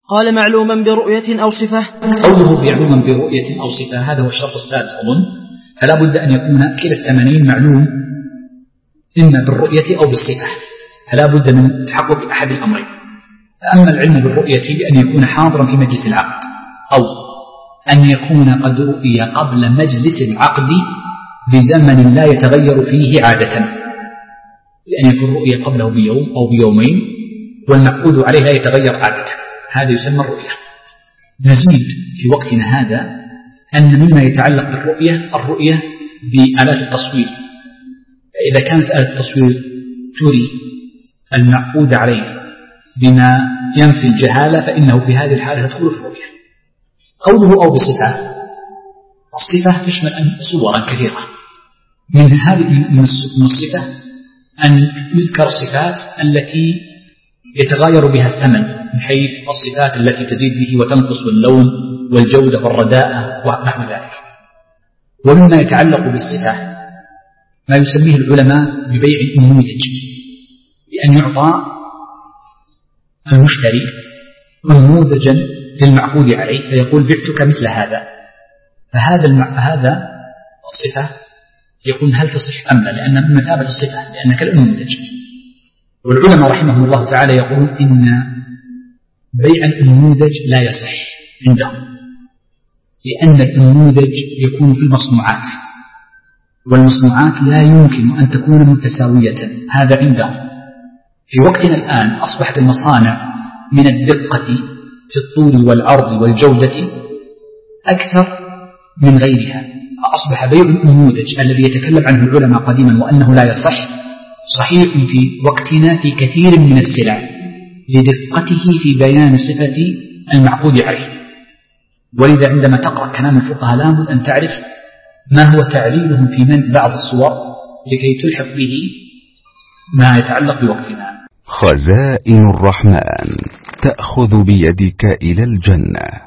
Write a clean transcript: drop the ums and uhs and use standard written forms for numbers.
قال معلوما برؤية أو صفة. قوله معلوما برؤية أو صفة هذا هو الشرط السادس أظن، فلا بد أن يكون كلا الثمنين معلوم إما بالرؤية أو بالصفة، فلا بد من تحقق أحد الأمرين. فأما العلم بالرؤية بأن يكون حاضرا في مجلس العقد، أو أن يكون قد رؤي قبل مجلس العقد بزمن لا يتغير فيه عادة، لأن يكون رؤية قبله بيوم أو بيومين والمعقود عليه لا يتغير عادة، هذا يسمى الرؤية. نزيد في وقتنا هذا أن مما يتعلق بالرؤية الرؤية بآلات التصوير، فإذا كانت آلة التصوير تري المعقود عليه بما ينفي الجهالة فإنه في هذه الحالة تدخل في الرؤية. قوله أو بصفة، الصفة تشمل صورا كثيرة، من هذه من الصفة أن يذكر الصفات التي يتغير بها الثمن، من حيث الصفات التي تزيد به وتنقص، واللون والجودة والرداءة ونحو ذلك. ومما يتعلق بالصفة ما يسميه العلماء ببيع النموذج، بأن يعطى المشتري نموذجا للمعقود عليه فيقول بعتك مثل هذا، فهذا الصفة يقول هل تصح أم لا، لأن من مثابة الصفة لأنك النموذج. والعلماء رحمهم الله تعالى يقولون إن بيع النموذج لا يصح عندهم، لأن النموذج يكون في المصنوعات، والمصنوعات لا يمكن أن تكون متساوية، هذا عندهم. في وقتنا الآن أصبحت المصانع من الدقة في الطول والعرض والجودة أكثر من غيرها، أصبح بيع النموذج الذي يتكلم عنه العلماء قديما وأنه لا يصح صحيح في وقتنا في كثير من السلع لدقته في بيان صفة المعقود عليه. ولذا عندما تقرأ كلام الفقهاء لابد أن تعرف ما هو تعليلهم في من بعض الصور لكي تلحق به ما يتعلق بوقتنا. خزائن الرحمن تأخذ بيدك إلى الجنة.